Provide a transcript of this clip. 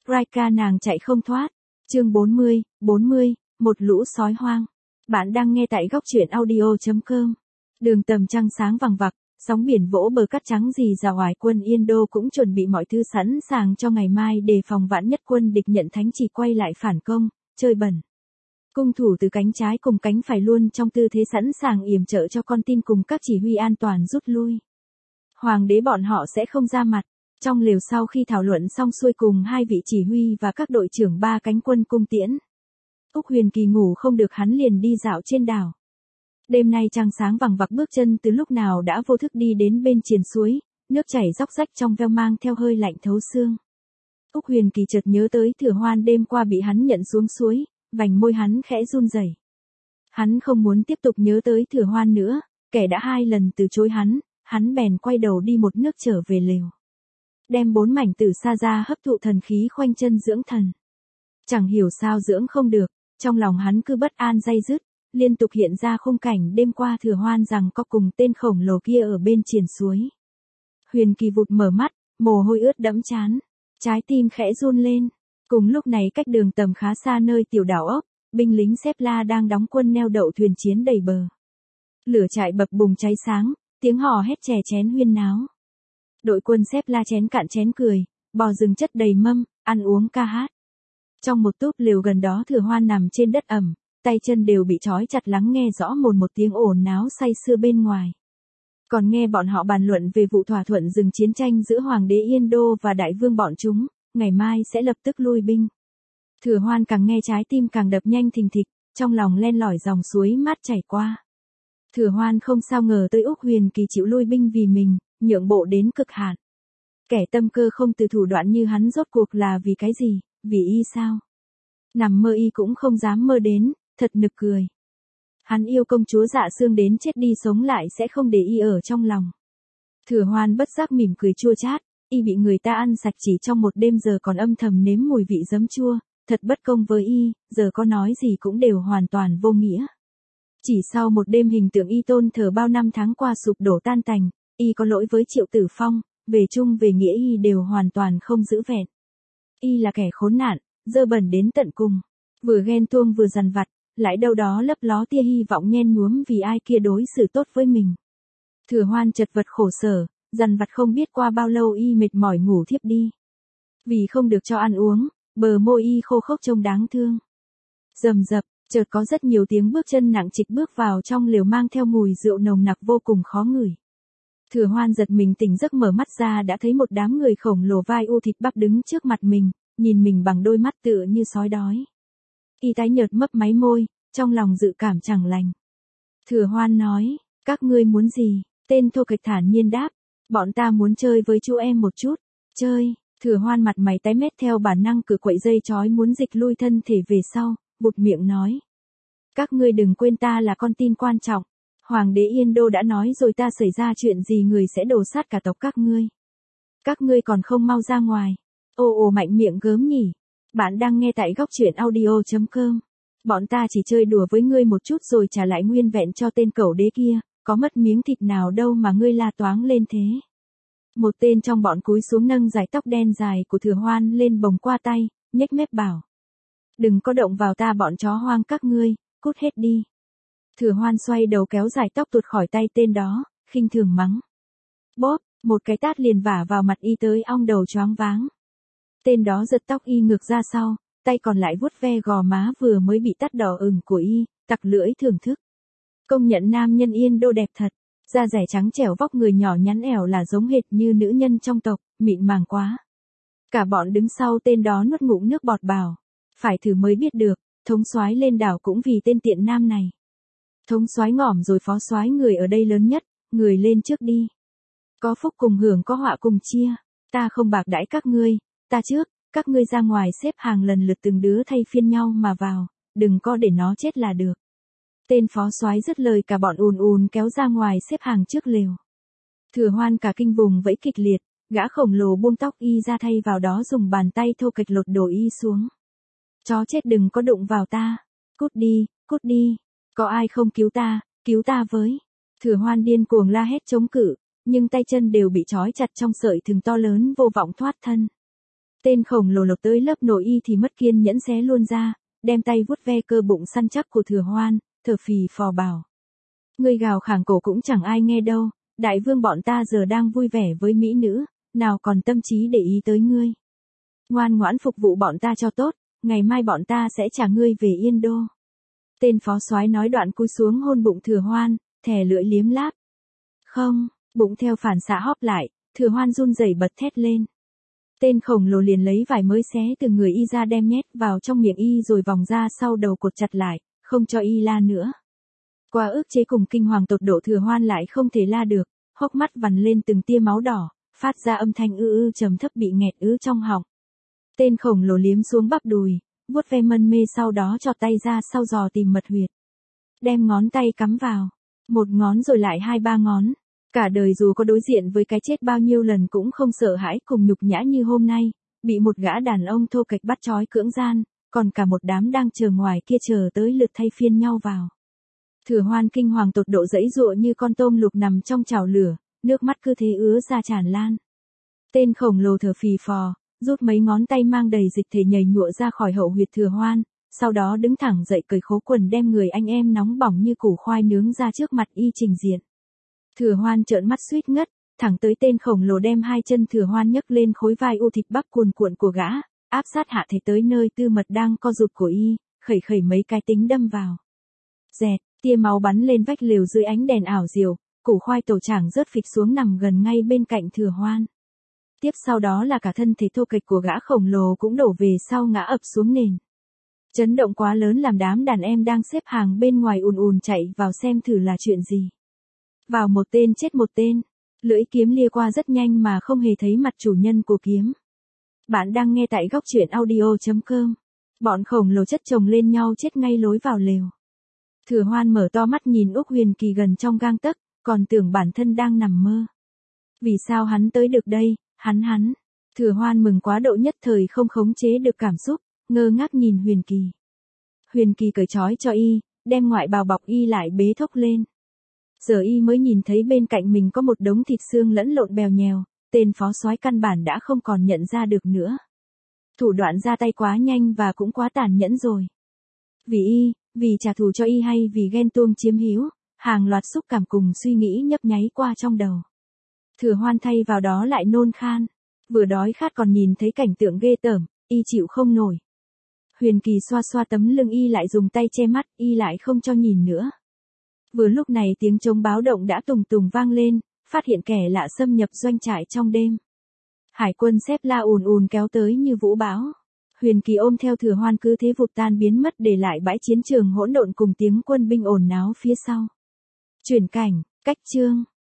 Raika nàng chạy không thoát. Chương 40, một lũ sói hoang. Bạn đang nghe tại góc truyện audio.com. Đường tầm trăng sáng vằng vặc, sóng biển vỗ bờ cát trắng rì rào, Hải quân Yên Đô cũng chuẩn bị mọi thứ sẵn sàng cho ngày mai đề phòng vạn nhất quân địch nhận thánh chỉ quay lại phản công, chơi bẩn. Cung thủ từ cánh trái cùng cánh phải luôn trong tư thế sẵn sàng yểm trợ cho con tin cùng các chỉ huy an toàn rút lui. Hoàng đế bọn họ sẽ không ra mặt. Trong lều sau khi thảo luận xong xuôi cùng hai vị chỉ huy và các đội trưởng ba cánh quân cung tiễn, Úc Huyền Kỳ ngủ không được, hắn liền đi dạo trên đảo. Đêm nay trăng sáng vằng vặc, bước chân từ lúc nào đã vô thức đi đến bên triền suối, nước chảy róc rách trong veo mang theo hơi lạnh thấu xương. Úc Huyền Kỳ chợt nhớ tới Thừa Hoan đêm qua bị hắn nhận xuống suối, vành môi hắn khẽ run rẩy. Hắn không muốn tiếp tục nhớ tới Thừa Hoan nữa, kẻ đã 2 lần từ chối hắn bèn quay đầu đi một nước trở về lều. Đem 4 mảnh tử sa ra hấp thụ thần khí, khoanh chân dưỡng thần. Chẳng hiểu sao dưỡng không được, trong lòng hắn cứ bất an day dứt, liên tục hiện ra khung cảnh đêm qua Thừa Hoan rằng có cùng tên khổng lồ kia ở bên triền suối. Huyền Kỳ vụt mở mắt, mồ hôi ướt đẫm trán, trái tim khẽ run lên. Cùng lúc này cách đường tầm khá xa nơi tiểu đảo ốc, binh lính xếp la đang đóng quân neo đậu thuyền chiến đầy bờ. Lửa trại bập bùng cháy sáng, tiếng hò hét chè chén huyên náo. Đội quân xếp la chén cạn chén cười, bò rừng chất đầy mâm, ăn uống ca hát. Trong một túp lều gần đó Thừa Hoan nằm trên đất ẩm, tay chân đều bị trói chặt, lắng nghe rõ một tiếng ồn náo say sưa bên ngoài. Còn nghe bọn họ bàn luận về vụ thỏa thuận dừng chiến tranh giữa Hoàng đế Yên Đô và đại vương bọn chúng, ngày mai sẽ lập tức lui binh. Thừa Hoan càng nghe trái tim càng đập nhanh thình thịch, trong lòng len lỏi dòng suối mát chảy qua. Thừa Hoan không sao ngờ tới Úc Huyền Kỳ chịu lui binh vì mình, nhượng bộ đến cực hạn. Kẻ tâm cơ không từ thủ đoạn như hắn rốt cuộc là vì cái gì, vì y sao? Nằm mơ y cũng không dám mơ đến, thật nực cười. Hắn yêu công chúa Dạ Sương đến chết đi sống lại sẽ không để y ở trong lòng. Thừa Hoan bất giác mỉm cười chua chát, y bị người ta ăn sạch chỉ trong một đêm giờ còn âm thầm nếm mùi vị giấm chua, thật bất công với y, giờ có nói gì cũng đều hoàn toàn vô nghĩa. Chỉ sau một đêm hình tượng y tôn thờ bao năm tháng qua sụp đổ tan tành, y có lỗi với Triệu Tử Phong, về chung về nghĩa y đều hoàn toàn không giữ vẹn. Y là kẻ khốn nạn, dơ bẩn đến tận cùng, vừa ghen tuông vừa dằn vặt, lại đâu đó lấp ló tia hy vọng nhen nhuốm vì ai kia đối xử tốt với mình. Thừa Hoan chật vật khổ sở, dằn vặt không biết qua bao lâu y mệt mỏi ngủ thiếp đi. Vì không được cho ăn uống, bờ môi y khô khốc trông đáng thương. Rầm rập, chợt có rất nhiều tiếng bước chân nặng trịch bước vào trong lều mang theo mùi rượu nồng nặc vô cùng khó ngửi. Thừa Hoan giật mình tỉnh giấc, mở mắt ra đã thấy một đám người khổng lồ vai u thịt bắp đứng trước mặt mình, nhìn mình bằng đôi mắt tựa như sói đói. Y tái nhợt mấp máy môi, trong lòng dự cảm chẳng lành. Thừa Hoan nói, các ngươi muốn gì? Tên thô kệch thản nhiên đáp, bọn ta muốn chơi với chú em một chút. Chơi? Thừa Hoan mặt mày tái mét, theo bản năng cử quậy dây trói muốn dịch lui thân thể về sau, bụt miệng nói. Các ngươi đừng quên ta là con tin quan trọng. Hoàng đế Yên Đô đã nói rồi, ta xảy ra chuyện gì người sẽ đổ sát cả tộc các ngươi. Các ngươi còn không mau ra ngoài. Ồ mạnh miệng gớm nhỉ. Bạn đang nghe tại góc truyện audio.com. Bọn ta chỉ chơi đùa với ngươi một chút rồi trả lại nguyên vẹn cho tên cẩu đế kia, có mất miếng thịt nào đâu mà ngươi la toáng lên thế. Một tên trong bọn cúi xuống nâng dải tóc đen dài của Thừa Hoan lên bồng qua tay, nhếch mép bảo. Đừng có động vào ta bọn chó hoang các ngươi, cút hết đi. Thừa Hoan xoay đầu kéo dải tóc tuột khỏi tay tên đó, khinh thường mắng. Bóp, một cái tát liền vả vào mặt y tới ong đầu choáng váng. Tên đó giật tóc y ngược ra sau, tay còn lại vuốt ve gò má vừa mới bị tát đỏ ửng của y, tặc lưỡi thưởng thức. Công nhận nam nhân Yên Đô đẹp thật, da dẻ trắng trẻo, vóc người nhỏ nhắn ẻo là giống hệt như nữ nhân trong tộc, mịn màng quá. Cả bọn đứng sau tên đó nuốt ngụm nước bọt bảo, phải thử mới biết được, thống soái lên đảo cũng vì tên tiện nam này. Thống soái ngỏm rồi phó soái, người ở đây lớn nhất, người lên trước đi. Có phúc cùng hưởng, có họa cùng chia, ta không bạc đãi các ngươi, ta trước, các ngươi ra ngoài xếp hàng lần lượt từng đứa thay phiên nhau mà vào, đừng có để nó chết là được. Tên phó soái dứt lời, cả bọn ùn kéo ra ngoài xếp hàng trước lều. Thừa Hoan cả kinh vùng vẫy kịch liệt, gã khổng lồ buông tóc y ra, thay vào đó dùng bàn tay thô kệch lột đồ y xuống. Chó chết, đừng có đụng vào ta, cút đi, có ai không cứu ta với. Thừa Hoan điên cuồng la hét chống cự, nhưng tay chân đều bị trói chặt trong sợi thừng to lớn vô vọng thoát thân. Tên khổng lồ lột tới lớp nội y thì mất kiên nhẫn xé luôn ra, đem tay vuốt ve cơ bụng săn chắc của Thừa Hoan, thở phì phò bảo. Ngươi gào khản cổ cũng chẳng ai nghe đâu, đại vương bọn ta giờ đang vui vẻ với mỹ nữ, nào còn tâm trí để ý tới ngươi. Ngoan ngoãn phục vụ bọn ta cho tốt, ngày mai bọn ta sẽ trả ngươi về Yên Đô. Tên phó soái nói đoạn cúi xuống hôn bụng Thừa Hoan, thè lưỡi liếm láp. Không, bụng theo phản xạ hóp lại, Thừa Hoan run rẩy bật thét lên. Tên khổng lồ liền lấy vải mới xé từ người y ra đem nhét vào trong miệng y rồi vòng ra sau đầu cột chặt lại, không cho y la nữa. Qua ức chế cùng kinh hoàng tột độ Thừa Hoan lại không thể la được, hốc mắt vằn lên từng tia máu đỏ, phát ra âm thanh ư trầm thấp bị nghẹt trong họng. Tên khổng lồ liếm xuống bắp đùi, vuốt ve mân mê sau đó chọt tay ra sau giò tìm mật huyệt. Đem ngón tay cắm vào, một ngón rồi lại 2-3 ngón. Cả đời dù có đối diện với cái chết bao nhiêu lần cũng không sợ hãi cùng nhục nhã như hôm nay, bị một gã đàn ông thô kệch bắt trói cưỡng gian, còn cả một đám đang chờ ngoài kia chờ tới lượt thay phiên nhau vào. Thừa Hoan kinh hoàng tột độ giãy giụa như con tôm luộc nằm trong chảo lửa, nước mắt cứ thế ứa ra tràn lan. Tên khổng lồ thở phì phò, rút mấy ngón tay mang đầy dịch thể nhầy nhụa ra khỏi hậu huyệt Thừa Hoan, sau đó đứng thẳng dậy cởi khố quần đem người anh em nóng bỏng như củ khoai nướng ra trước mặt y trình diện. Thừa Hoan trợn mắt suýt ngất, thẳng tới tên khổng lồ đem hai chân Thừa Hoan nhấc lên khối vai u thịt bắp cuồn cuộn của gã, áp sát hạ thể tới nơi tư mật đang co rụt của y, khẩy khẩy mấy cái tính đâm vào. Dẹt, tia máu bắn lên vách lều dưới ánh đèn ảo diệu, củ khoai tổ chảng rớt phịch xuống nằm gần ngay bên cạnh Thừa Hoan. Tiếp sau đó là cả thân thể thô kệch của gã khổng lồ cũng đổ về sau ngã ập xuống nền. Chấn động quá lớn làm đám đàn em đang xếp hàng bên ngoài ùn chạy vào xem thử là chuyện gì. Vào một tên chết một tên, lưỡi kiếm lia qua rất nhanh mà không hề thấy mặt chủ nhân của kiếm. Bạn đang nghe tại góc truyện audio.com. Bọn khổng lồ chất chồng lên nhau chết ngay lối vào lều. Thừa Hoan mở to mắt nhìn Úc Huyền Kỳ gần trong gang tấc, còn tưởng bản thân đang nằm mơ. Vì sao hắn tới được đây, hắn. Thừa Hoan mừng quá độ nhất thời không khống chế được cảm xúc, ngơ ngác nhìn Huyền Kỳ. Huyền Kỳ cởi trói cho y, đem ngoại bào bọc y lại bế thốc lên. Giờ y mới nhìn thấy bên cạnh mình có một đống thịt xương lẫn lộn bèo nhèo, tên phó soái căn bản đã không còn nhận ra được nữa. Thủ đoạn ra tay quá nhanh và cũng quá tàn nhẫn rồi. Vì trả thù cho y hay vì ghen tuông chiếm hữu, hàng loạt xúc cảm cùng suy nghĩ nhấp nháy qua trong đầu. Thừa Hoan thay vào đó lại nôn khan, vừa đói khát còn nhìn thấy cảnh tượng ghê tởm, y chịu không nổi. Huyền Kỳ xoa xoa tấm lưng y lại dùng tay che mắt, y lại không cho nhìn nữa. Vừa lúc này tiếng trống báo động đã tùng tùng vang lên, phát hiện kẻ lạ xâm nhập doanh trại trong đêm. Hải quân xếp la ùn kéo tới như vũ bão. Huyền Kỳ ôm theo Thừa Hoan cứ thế vụt tan biến mất để lại bãi chiến trường hỗn độn cùng tiếng quân binh ồn náo phía sau. Chuyển cảnh, cách chương.